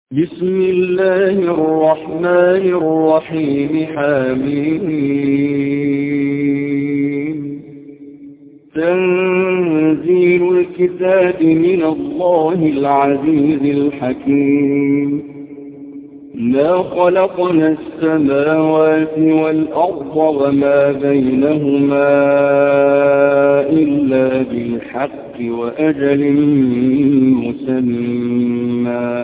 بسم الله الرحمن الرحيم. حميم. تنزيل الكتاب من الله العزيز الحكيم. ما خلقنا السماوات والأرض وما بينهما إلا بالحق وأجل مسمى،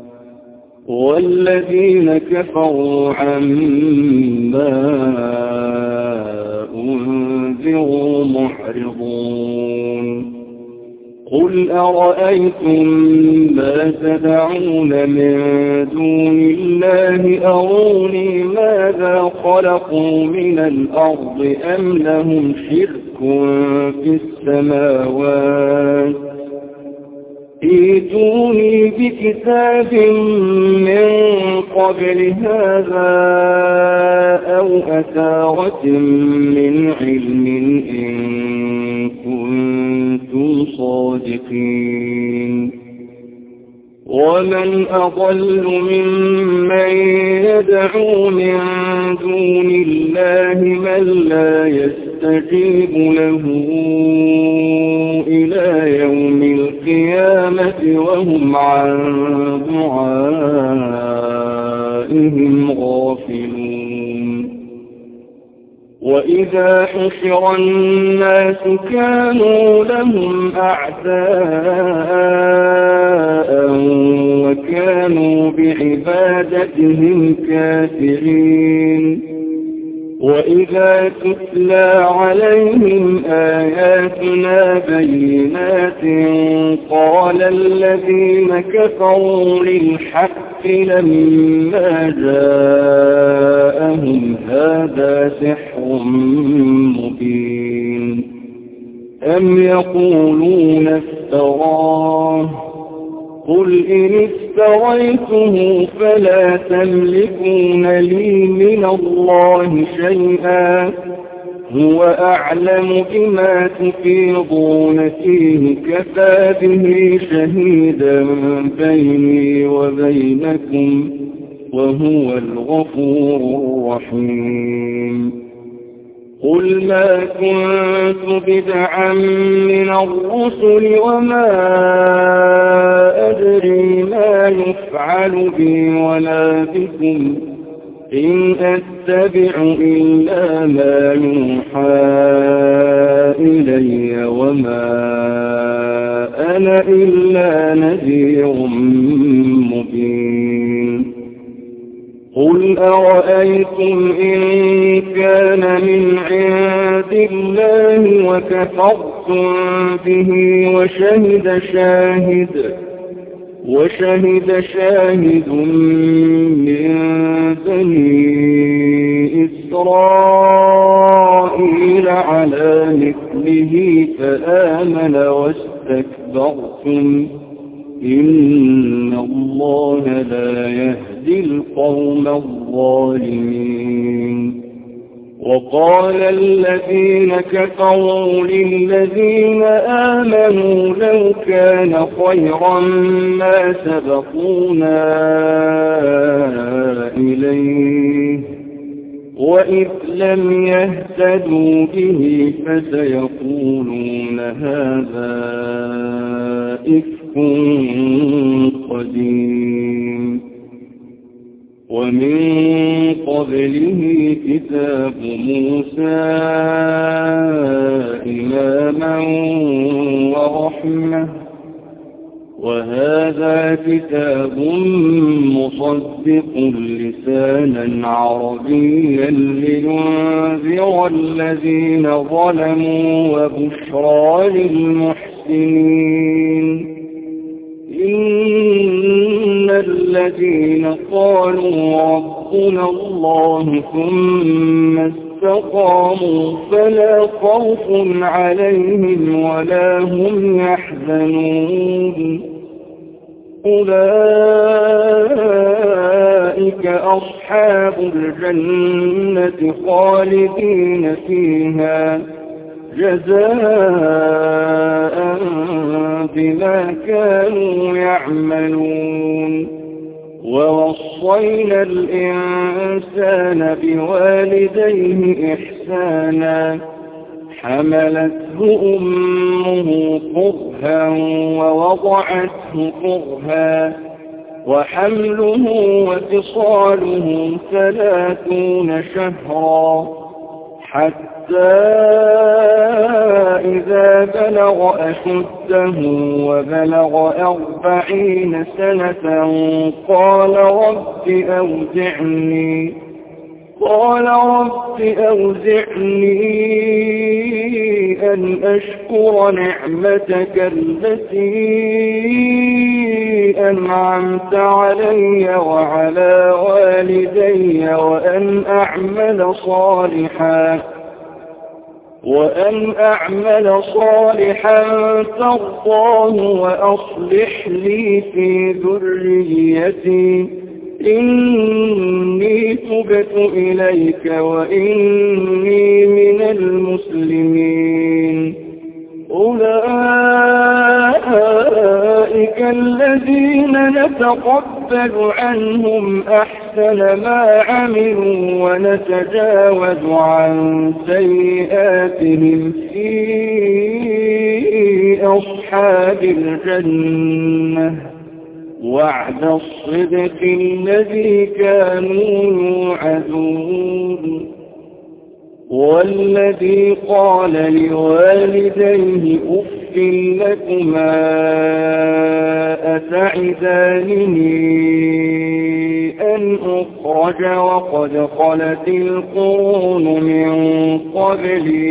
والذين كفروا عما أنذروا معرضون. قل أرأيتم ما تدعون من دون الله أروني ماذا خلقوا من الأرض أم لهم شرك في السماوات، ائتوني بكتاب من قبل هذا أو أثارة من علم إن كنتم صادقين. ومن أضل ممن يدعو من دون الله من لا يستجيب له إلى يوم القيامة وهم عن دعائهم غافلون. وإذا حشر الناس كانوا لهم أعداء وكانوا بعبادتهم كافرين. وإذا تتلى عليهم آياتنا بينات قال الذين كفروا للحق لما جاءهم هذا سحر مبين. أم يقولون افتراه، قل إن افتريته فلا تملكون لي من الله شيئا، هو أعلم بما تفيضون فيه كفى به شهيدا بيني وبينكم وهو الغفور الرحيم. قل ما كنت بدعا من الرسل وما أدري ما يفعل بي ولا بكم، إن أتبع إلا ما يوحى إلي وما أنا إلا نذير مبين. قل أرأيتم إن كان من عند الله وكفرتم به وشهد شاهد من بني إسرائيل على مثله فآمن واستكبرتم، إن الله لا يهدي القوم الظالمين. وقال الذين كفروا للذين آمنوا لو كان خيرا ما سبقونا إليه، وإذ لم يهتدوا به فسيقولون هذا إفك قديم. ومن قبله كتاب موسى إماما ورحمة، وهذا كتاب مصدق لسانا عربيا لينذر الذين ظلموا وبشرى للمحسنين. إن الذين قالوا ربنا الله ثم استقاموا فلا خوف عليهم ولا هم يحزنون، أولئك أصحاب الجنة خالدين فيها جزاء بما كانوا يعملون. ووصينا الإنسان بوالديه إحسانا حملته أمه كرها ووضعته كرها وحمله وفصاله 30 شهرا حتى إذا بلغ أشده وبلغ 40 سنة قال رب أوزعني أن أشكر نعمتك التي أنعمت علي وعلى والدي وأن أعمل صالحا ترضاه وأصلح لي في ذريتي إني تبت إليك وإني من المسلمين. أولئك الذين نتقبل عنهم أحسن ما عملوا ونتجاوز عن سيئاتهم في أصحاب الجنة وعد الصدق الذي كانوا يوعدون. والذي قال لوالديه أف لكما أتعدانني أن أخرج وقد خلت القرون من قبلي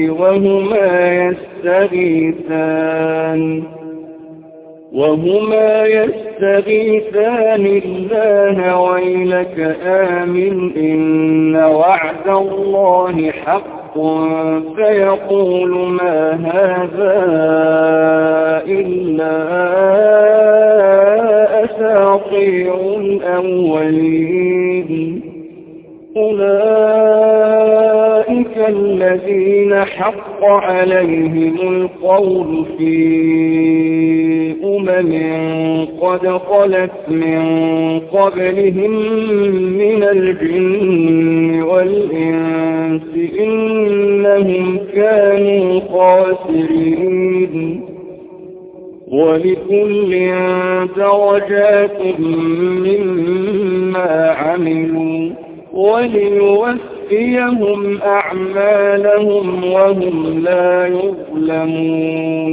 وهما يستغيثان الله ويلك آمن إن وعد الله حق فيقول ما هذا إلا أساطير الأولين. أولئك الذين حق عليهم القول في قد خلت من قبلهم من الجن والإنس إنهم كانوا خاسرين. ولكل درجات مما عملوا وليوفيهم أعمالهم وهم لا يظلمون.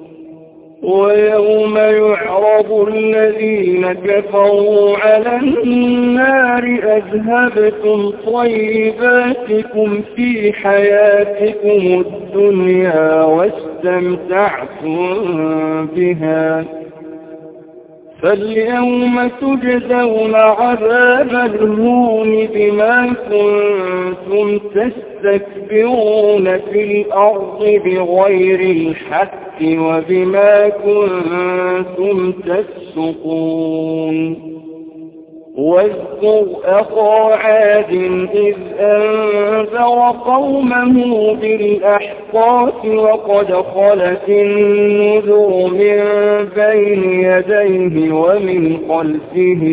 ويوم يعرض الذين كفروا على النار أذهبتم طيباتكم في حياتكم الدنيا واستمتعتم بها فاليوم تجزون عذاب الهون بما كنتم تستكبرون في الأرض بغير الحق وبما كنتم تفسقون. واذكر أخا عاد إذ أنذر قومه بالأحقاف وقد خلت النذر من بين يديه ومن خلفه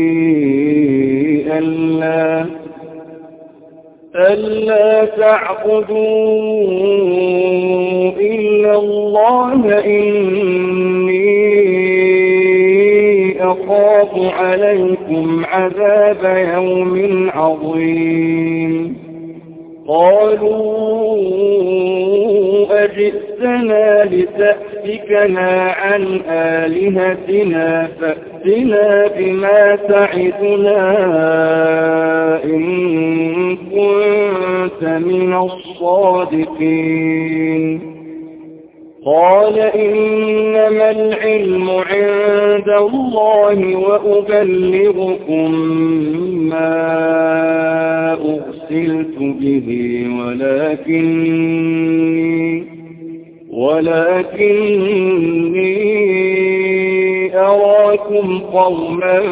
ألا تعبدوا إلا الله إني أخاف عليكم عذاب يوم عظيم. قالوا أجئتنا لتأفكنا عن آلهتنا فأتنا بما تعدنا إن كنت من الصادقين. قال إنما العلم عند الله وأبلغكم ما أرسلت به ولكني أراكم قوما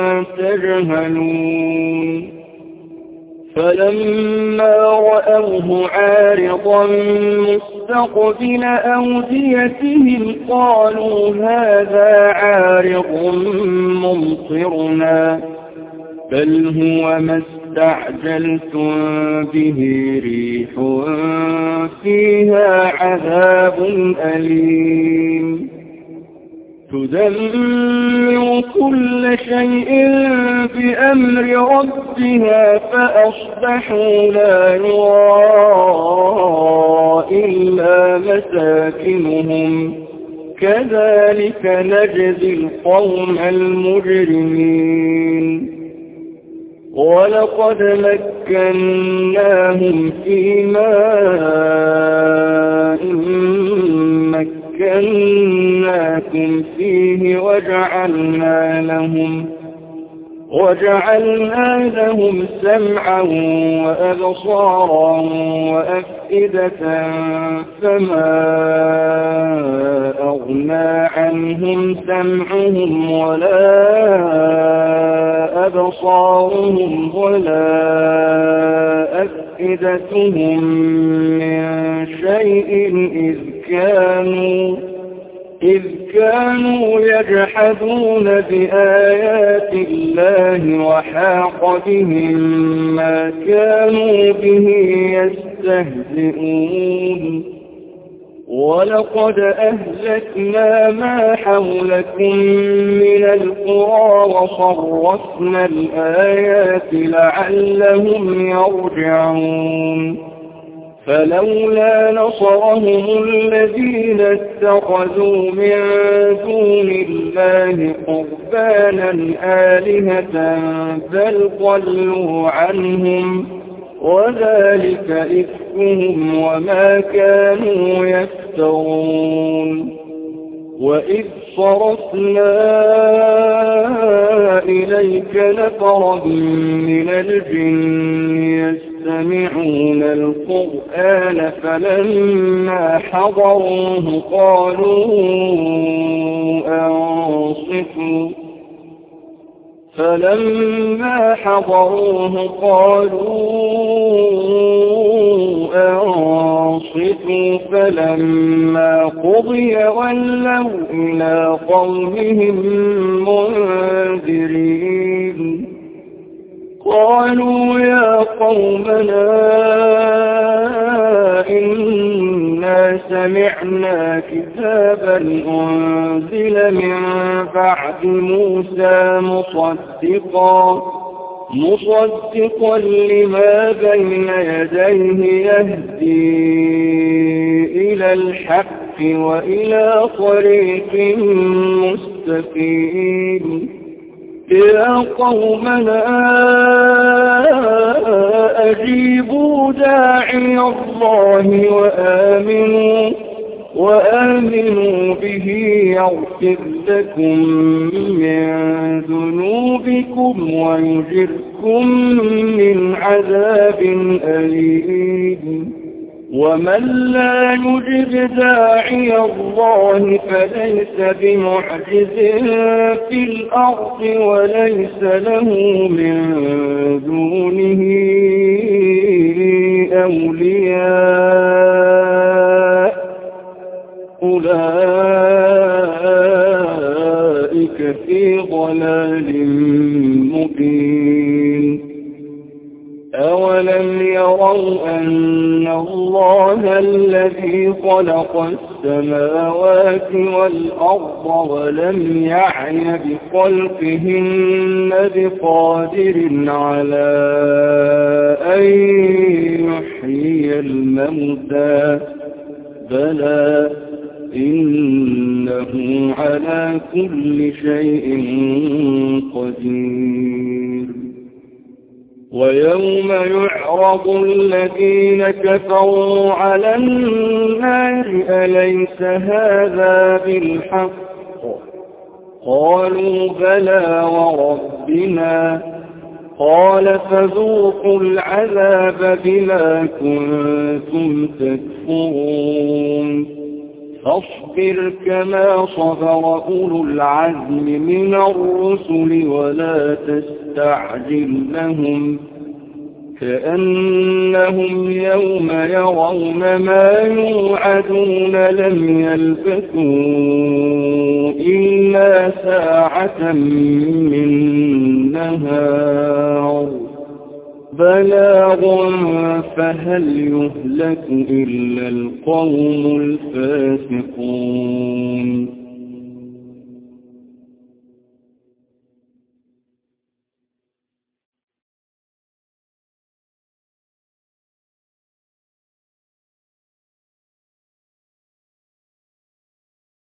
تجهلون. فلما رأوه عارضا مستقبل أوديتهم قالوا هذا عارض ممطرنا بل هو ما استعجلتم به ريح فيها عذاب أليم تدمر كل شيء بأمر ربها فأصبحوا لا يرى إلا مساكنهم كذلك نجزي القوم المجرمين ولقد مكناهم في ماء مكناكم فيه وجعلنا لهم سمعا وأبصارا وأفئدة فما أغنى عنهم سمعهم ولا أبصارهم ولا أفئدتهم من شيء إذ كانوا يجحدون بآيات الله وحاق بهم ما كانوا به يستهزئون ولقد أهلكنا ما حولكم من القرى وصرفنا الآيات لعلهم يرجعون فلولا نصرهم الذين اتخذوا من دون الله قربانا آلهة بل ضلوا عنهم وذلك إفكهم وما كانوا يفترون وإذ صرفنا إليك نفرا من الجن يستمعون القرآن فلما حضروه قالوا أنصتوا فلما قضي ولوا إلى قومهم منذرين قالوا يا قومنا إنا سمعنا كتابا أنزل من بعد موسى مصدقا لما بين يديه يهدي إلى الحق وإلى طريق مستقيم يا قومنا أجيبوا داعي الله وآمنوا به يغفر لكم من ذنوبكم ويجركم من عذاب أليم ومن لا يجب داعي الله فليس بمعجز في الأرض وليس له من دونه أولياء أولئك في ضلال مبين أولم يروا أن الله الذي خلق السماوات والأرض ولم يعي بخلقهن بقادر على أن يحيي الموتى بلى إنه على كل شيء قدير ويوم يعرض الذين كفروا على النار أليس هذا بالحق قالوا بلى وربنا قال فذوقوا العذاب بما كنتم تكفرون فاصبر كما صبر أولو العزم من الرسل ولا تستعجل لهم كأنهم يوم يرون ما يوعدون لم يلبثوا إلا ساعة من نهار بلاغا فهل يهلك إلا القوم الفاسقون